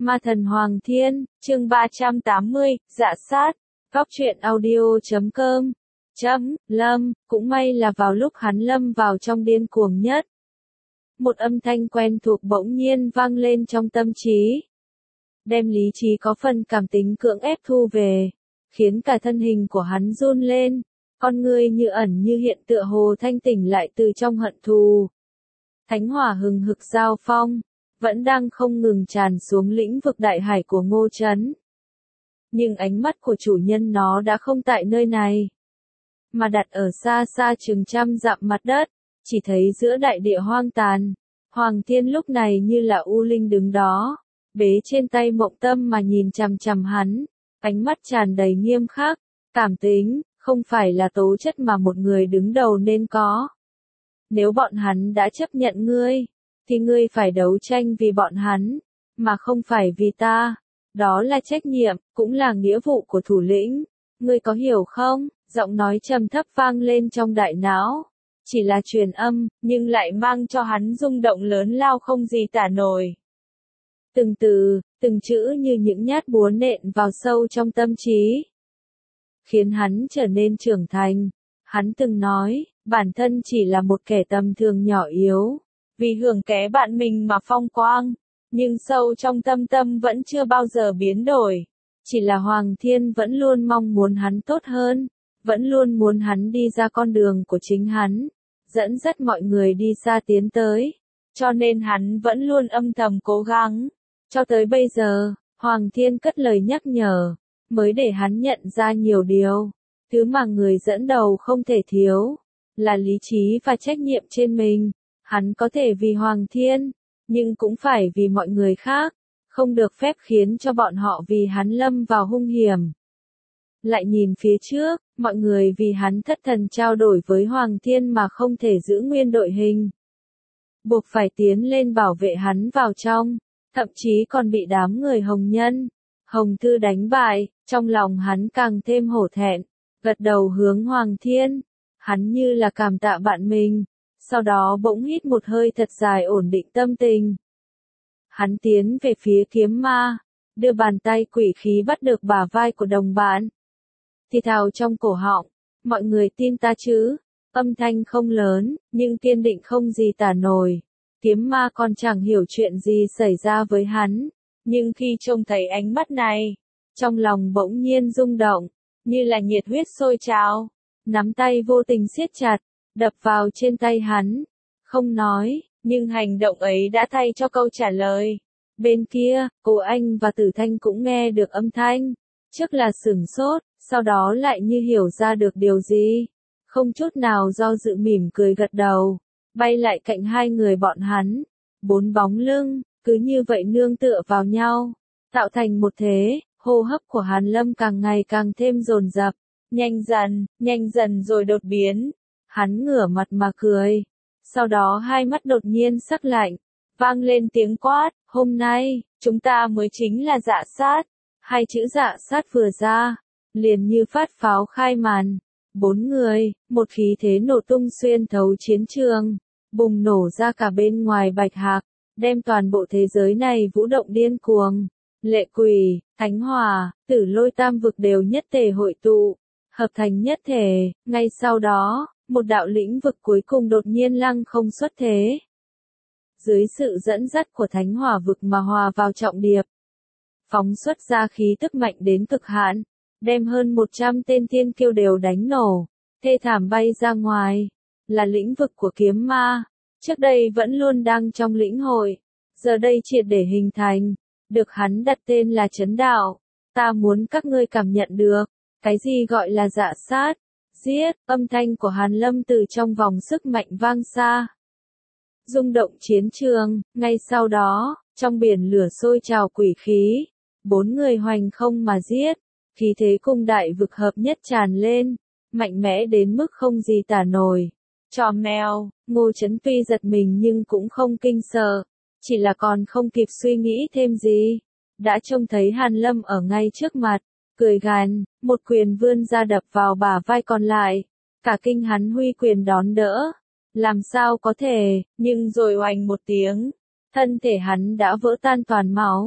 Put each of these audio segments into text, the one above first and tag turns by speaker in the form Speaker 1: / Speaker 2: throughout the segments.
Speaker 1: Ma thần Hoàng Thiên, chương 380, dạ sát. Góc truyện audio.com. Lâm, cũng may là vào lúc hắn lâm vào trong điên cuồng nhất. Một âm thanh quen thuộc bỗng nhiên vang lên trong tâm trí. Đem lý trí có phần cảm tính cưỡng ép thu về, khiến cả thân hình của hắn run lên, con người như ẩn như hiện tựa hồ thanh tỉnh lại từ trong hận thù. Thánh hỏa hừng hực giao phong, vẫn đang không ngừng tràn xuống lĩnh vực đại hải của Ngô Trấn. Nhưng ánh mắt của chủ nhân nó đã không tại nơi này, mà đặt ở xa xa chừng trăm dặm mặt đất, chỉ thấy giữa đại địa hoang tàn, Hoàng Thiên lúc này như là u linh đứng đó, bế trên tay Mộng Tâm mà nhìn chằm chằm hắn, ánh mắt tràn đầy nghiêm khắc, cảm tính, không phải là tố chất mà một người đứng đầu nên có. Nếu bọn hắn đã chấp nhận ngươi, thì ngươi phải đấu tranh vì bọn hắn, mà không phải vì ta. Đó là trách nhiệm, cũng là nghĩa vụ của thủ lĩnh. Ngươi có hiểu không? Giọng nói trầm thấp vang lên trong đại não. Chỉ là truyền âm, nhưng lại mang cho hắn rung động lớn lao không gì tả nổi. Từng từ, từng chữ như những nhát búa nện vào sâu trong tâm trí, khiến hắn trở nên trưởng thành. Hắn từng nói, bản thân chỉ là một kẻ tầm thường nhỏ yếu, vì hưởng ké bạn mình mà phong quang, nhưng sâu trong tâm vẫn chưa bao giờ biến đổi. Chỉ là Hoàng Thiên vẫn luôn mong muốn hắn tốt hơn, vẫn luôn muốn hắn đi ra con đường của chính hắn, dẫn dắt mọi người đi xa tiến tới, cho nên hắn vẫn luôn âm thầm cố gắng. Cho tới bây giờ, Hoàng Thiên cất lời nhắc nhở, mới để hắn nhận ra nhiều điều. Thứ mà người dẫn đầu không thể thiếu, là lý trí và trách nhiệm trên mình. Hắn có thể vì Hoàng Thiên, nhưng cũng phải vì mọi người khác, không được phép khiến cho bọn họ vì hắn lâm vào hung hiểm. Lại nhìn phía trước, mọi người vì hắn thất thần trao đổi với Hoàng Thiên mà không thể giữ nguyên đội hình, buộc phải tiến lên bảo vệ hắn vào trong, thậm chí còn bị đám người Hồng Nhân, Hồng Thư đánh bại. Trong lòng hắn càng thêm hổ thẹn, gật đầu hướng Hoàng Thiên, hắn như là cảm tạ bạn mình, sau đó bỗng hít một hơi thật dài ổn định tâm tình. Hắn tiến về phía kiếm ma, đưa bàn tay quỷ khí bắt được bả vai của đồng bạn, thì thào trong cổ họng, mọi người tin ta chứ? Âm thanh không lớn, nhưng kiên định không gì tả nổi. Kiếm ma còn chẳng hiểu chuyện gì xảy ra với hắn, nhưng khi trông thấy ánh mắt này, trong lòng bỗng nhiên rung động, như là nhiệt huyết sôi trào, nắm tay vô tình siết chặt, đập vào trên tay hắn. Không nói, nhưng hành động ấy đã thay cho câu trả lời. Bên kia, cô Anh và Tử Thanh cũng nghe được âm thanh, trước là sửng sốt, sau đó lại như hiểu ra được điều gì, không chút nào do dự mỉm cười gật đầu, bay lại cạnh hai người bọn hắn. Bốn bóng lưng, cứ như vậy nương tựa vào nhau, tạo thành một thế. Hô hấp của Hàn Lâm càng ngày càng thêm dồn dập, nhanh dần rồi đột biến. Hắn ngửa mặt mà cười, sau đó hai mắt đột nhiên sắc lạnh, vang lên tiếng quát, hôm nay, chúng ta mới chính là dạ sát. Hai chữ dạ sát vừa ra, liền như phát pháo khai màn. Bốn người, một khí thế nổ tung xuyên thấu chiến trường, bùng nổ ra cả bên ngoài Bạch Hạc, đem toàn bộ thế giới này vũ động điên cuồng. Lệ Quỷ, Thánh Hỏa, Tử Lôi tam vực đều nhất thể hội tụ, hợp thành nhất thể. Ngay sau đó, một đạo lĩnh vực cuối cùng đột nhiên lăng không xuất thế. Dưới sự dẫn dắt của Thánh Hỏa vực mà hòa vào trọng điệp, phóng xuất ra khí tức mạnh đến cực hạn, đem hơn 100 tên thiên kiêu đều đánh nổ, thê thảm bay ra ngoài. Là lĩnh vực của kiếm ma, trước đây vẫn luôn đang trong lĩnh hội, giờ đây triệt để hình thành, được hắn đặt tên là Chấn Đạo. Ta muốn các ngươi cảm nhận được, cái gì gọi là dạ sát, giết. Âm thanh của Hàn Lâm từ trong vòng sức mạnh vang xa, rung động chiến trường. Ngay sau đó, trong biển lửa sôi trào quỷ khí, bốn người hoành không mà giết, khí thế cung đại vực hợp nhất tràn lên, mạnh mẽ đến mức không gì tả nổi. Chó mèo, Ngô Trấn tuy giật mình nhưng cũng không kinh sợ, chỉ là còn không kịp suy nghĩ thêm gì, đã trông thấy Hàn Lâm ở ngay trước mặt, cười gằn, một quyền vươn ra đập vào bả vai còn lại. Cả kinh hắn huy quyền đón đỡ, làm sao có thể, nhưng rồi oành một tiếng, thân thể hắn đã vỡ tan toàn máu,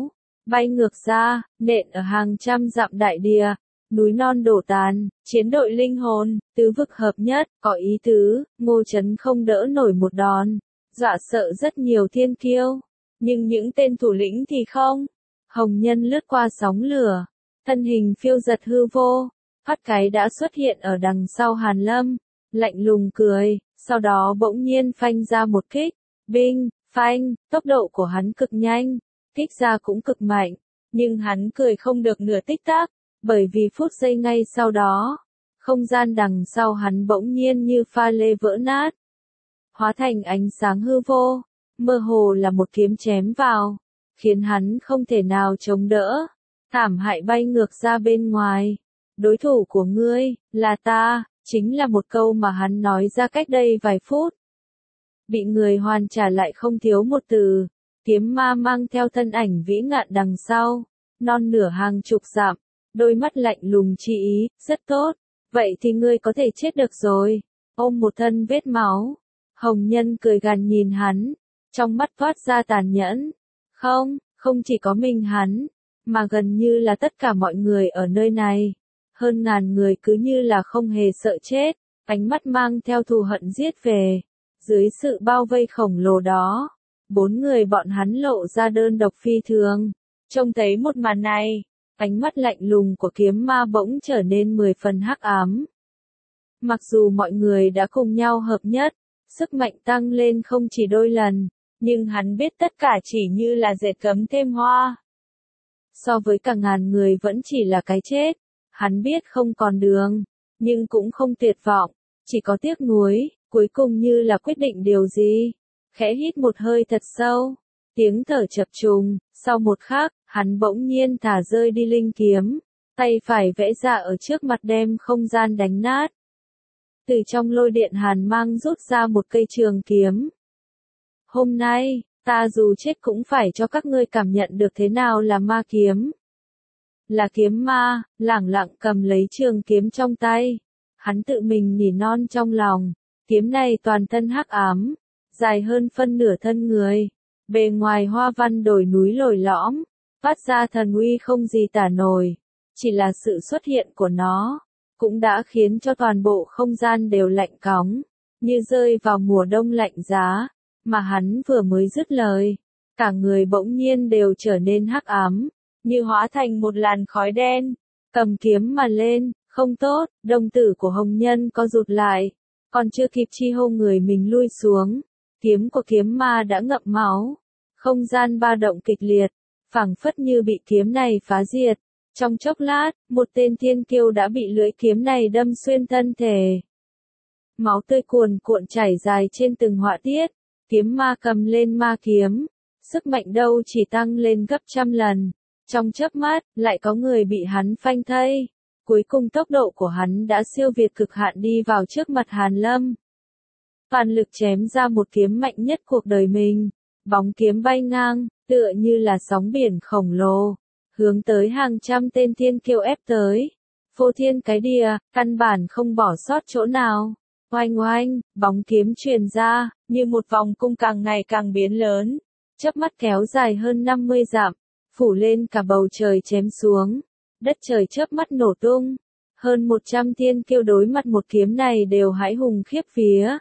Speaker 1: bay ngược ra, nện ở hàng trăm dặm đại địa, núi non đổ tàn, chiến đội linh hồn, tứ vực hợp nhất, có ý tứ, Ngô Chấn không đỡ nổi một đòn, dọa sợ rất nhiều thiên kiêu, nhưng những tên thủ lĩnh thì không. Hồng Nhân lướt qua sóng lửa, thân hình phiêu giật hư vô, phát cái đã xuất hiện ở đằng sau Hàn Lâm, lạnh lùng cười, sau đó bỗng nhiên phanh ra một kích, binh, phanh, tốc độ của hắn cực nhanh, kích ra cũng cực mạnh, nhưng hắn cười không được nửa tích tắc, bởi vì phút giây ngay sau đó, không gian đằng sau hắn bỗng nhiên như pha lê vỡ nát, hóa thành ánh sáng hư vô, mơ hồ là một kiếm chém vào, khiến hắn không thể nào chống đỡ, thảm hại bay ngược ra bên ngoài. Đối thủ của ngươi, là ta, chính là một câu mà hắn nói ra cách đây vài phút. Bị người hoàn trả lại không thiếu một từ, kiếm ma mang theo thân ảnh vĩ ngạn đằng sau, non nửa hàng chục dặm, đôi mắt lạnh lùng chỉ ý, rất tốt, vậy thì ngươi có thể chết được rồi, ôm một thân vết máu. Hồng Nhân cười gằn nhìn hắn, trong mắt toát ra tàn nhẫn, không chỉ có mình hắn, mà gần như là tất cả mọi người ở nơi này. Hơn ngàn người cứ như là không hề sợ chết, ánh mắt mang theo thù hận giết về. Dưới sự bao vây khổng lồ đó, 4 người bọn hắn lộ ra đơn độc phi thường. Trông thấy một màn này, ánh mắt lạnh lùng của kiếm ma bỗng trở nên 10 phần hắc ám. Mặc dù mọi người đã cùng nhau hợp nhất, sức mạnh tăng lên không chỉ đôi lần, nhưng hắn biết tất cả chỉ như là dệt cấm thêm hoa. So với cả ngàn người vẫn chỉ là cái chết. Hắn biết không còn đường, nhưng cũng không tuyệt vọng, chỉ có tiếc nuối, cuối cùng như là quyết định điều gì. Khẽ hít một hơi thật sâu, tiếng thở chập trùng, sau một khắc, hắn bỗng nhiên thả rơi đi linh kiếm, tay phải vẽ ra ở trước mặt đem không gian đánh nát. Từ trong lôi điện hàn mang rút ra một cây trường kiếm. Hôm nay, ta dù chết cũng phải cho các ngươi cảm nhận được thế nào là ma kiếm. Là kiếm ma, lẳng lặng cầm lấy trường kiếm trong tay. Hắn tự mình nỉ non trong lòng, kiếm này toàn thân hắc ám, dài hơn phân nửa thân người. Bề ngoài hoa văn đồi núi lồi lõm, phát ra thần uy không gì tả nổi. Chỉ là sự xuất hiện của nó, cũng đã khiến cho toàn bộ không gian đều lạnh cóng, như rơi vào mùa đông lạnh giá. Mà hắn vừa mới dứt lời, cả người bỗng nhiên đều trở nên hắc ám. Như hóa thành một làn khói đen, cầm kiếm mà lên, không tốt, đồng tử của Hồng Nhân co rụt lại, còn chưa kịp chi hô người mình lui xuống, kiếm của kiếm ma đã ngậm máu, không gian ba động kịch liệt, phảng phất như bị kiếm này phá diệt, trong chốc lát, một tên thiên kiêu đã bị lưỡi kiếm này đâm xuyên thân thể. Máu tươi cuồn cuộn chảy dài trên từng họa tiết, kiếm ma cầm lên ma kiếm, sức mạnh đâu chỉ tăng lên gấp trăm lần. Trong chớp mắt, lại có người bị hắn phanh thây. Cuối cùng tốc độ của hắn đã siêu việt cực hạn đi vào trước mặt Hàn Lâm. Toàn lực chém ra một kiếm mạnh nhất cuộc đời mình. Bóng kiếm bay ngang, tựa như là sóng biển khổng lồ. Hướng tới hàng trăm tên thiên kiêu ép tới. Phô thiên cái địa, căn bản không bỏ sót chỗ nào. Oanh oanh, bóng kiếm truyền ra, như một vòng cung càng ngày càng biến lớn. Chớp mắt kéo dài hơn 50 dặm. Phủ lên cả bầu trời chém xuống, đất trời chớp mắt nổ tung, hơn 100 thiên kiêu đối mặt một kiếm này đều hãi hùng khiếp vía.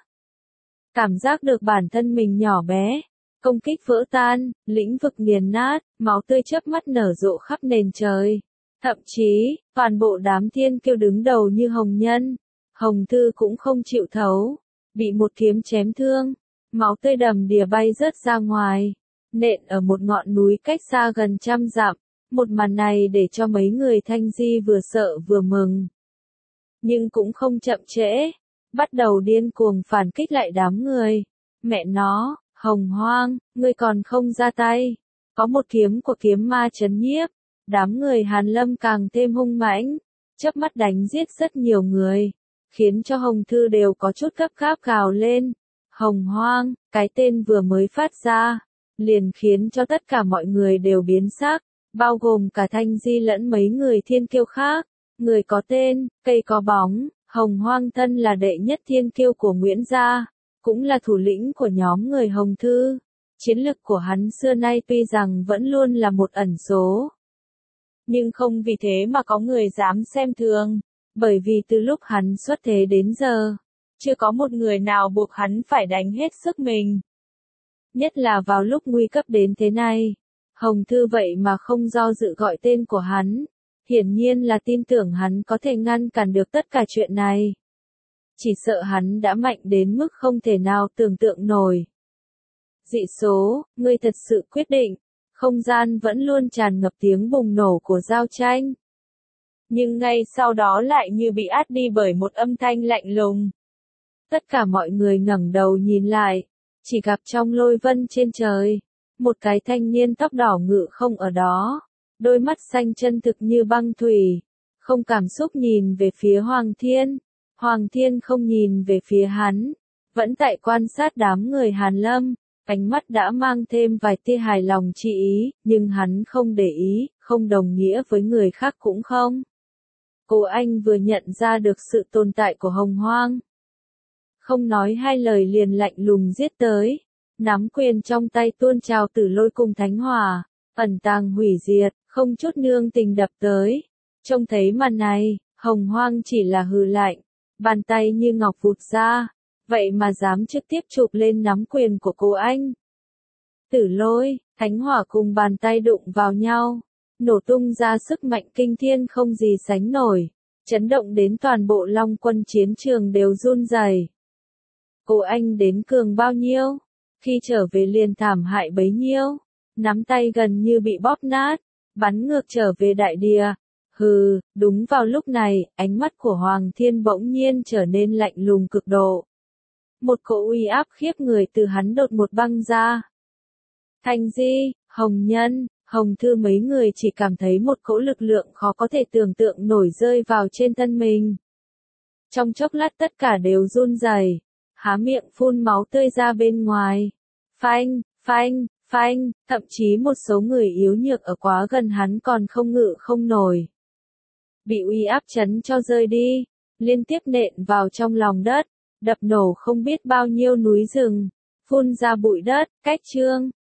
Speaker 1: Cảm giác được bản thân mình nhỏ bé, công kích vỡ tan, lĩnh vực nghiền nát, máu tươi chớp mắt nở rộ khắp nền trời. Thậm chí, toàn bộ đám thiên kiêu đứng đầu như Hồng Nhân, Hồng Thư cũng không chịu thấu, bị một kiếm chém thương, máu tươi đầm đìa bay rớt ra ngoài. Nện ở một ngọn núi cách xa gần trăm dặm, một màn này để cho mấy người Thanh Di vừa sợ vừa mừng. Nhưng cũng không chậm trễ, bắt đầu điên cuồng phản kích lại đám người. Mẹ nó, Hồng Hoang, ngươi còn không ra tay. Có một kiếm của kiếm ma chấn nhiếp, đám người Hàn Lâm càng thêm hung mãnh, chớp mắt đánh giết rất nhiều người, khiến cho Hồng Thư đều có chút gấp gáp gào lên. Hồng Hoang, cái tên vừa mới phát ra, liền khiến cho tất cả mọi người đều biến sắc, bao gồm cả Thanh Di lẫn mấy người thiên kiêu khác. Người có tên, cây có bóng, Hồng Hoang thân là đệ nhất thiên kiêu của Nguyễn gia, cũng là thủ lĩnh của nhóm người Hồng Thư. Chiến lực của hắn xưa nay tuy rằng vẫn luôn là một ẩn số. Nhưng không vì thế mà có người dám xem thường, bởi vì từ lúc hắn xuất thế đến giờ, chưa có một người nào buộc hắn phải đánh hết sức mình. Nhất là vào lúc nguy cấp đến thế này, Hồng Thư vậy mà không do dự gọi tên của hắn, hiển nhiên là tin tưởng hắn có thể ngăn cản được tất cả chuyện này. Chỉ sợ hắn đã mạnh đến mức không thể nào tưởng tượng nổi. Dị số, ngươi thật sự quyết định. Không gian vẫn luôn tràn ngập tiếng bùng nổ của giao tranh. Nhưng ngay sau đó lại như bị át đi bởi một âm thanh lạnh lùng. Tất cả mọi người ngẩng đầu nhìn lại, chỉ gặp trong lôi vân trên trời, một cái thanh niên tóc đỏ ngự không ở đó, đôi mắt xanh chân thực như băng thủy, không cảm xúc nhìn về phía Hoàng Thiên. Hoàng Thiên không nhìn về phía hắn, vẫn tại quan sát đám người Hàn Lâm. Ánh mắt đã mang thêm vài tia hài lòng chi ý, nhưng hắn không để ý, không đồng nghĩa với người khác cũng không. Cô anh vừa nhận ra được sự tồn tại của Hồng Hoang. Không nói hai lời liền lạnh lùng giết tới, nắm quyền trong tay tuôn trào tử lôi cùng thánh hỏa, ẩn tàng hủy diệt, không chút nương tình đập tới. Trông thấy màn này, Hồng Hoang chỉ là hừ lạnh, bàn tay như ngọc vụt ra. Vậy mà dám trực tiếp chụp lên nắm quyền của cô anh. Tử lôi, thánh hỏa cùng bàn tay đụng vào nhau, nổ tung ra sức mạnh kinh thiên không gì sánh nổi, chấn động đến toàn bộ Long Quân chiến trường đều run rẩy. Cô anh đến cường bao nhiêu, khi trở về liền thảm hại bấy nhiêu, nắm tay gần như bị bóp nát, bắn ngược trở về đại địa. Hừ, đúng vào lúc này, ánh mắt của Hoàng Thiên bỗng nhiên trở nên lạnh lùng cực độ. Một cỗ uy áp khiếp người từ hắn đột một băng ra. Thanh Di, Hồng Nhân, Hồng Thư mấy người chỉ cảm thấy một cỗ lực lượng khó có thể tưởng tượng nổi rơi vào trên thân mình. Trong chốc lát tất cả đều run rẩy, há miệng phun máu tươi ra bên ngoài. Phanh, phanh, phanh, thậm chí một số người yếu nhược ở quá gần hắn còn không ngự không nổi. Bị uy áp chấn cho rơi đi, liên tiếp nện vào trong lòng đất. Đập nổ không biết bao nhiêu núi rừng, phun ra bụi đất, cách chương.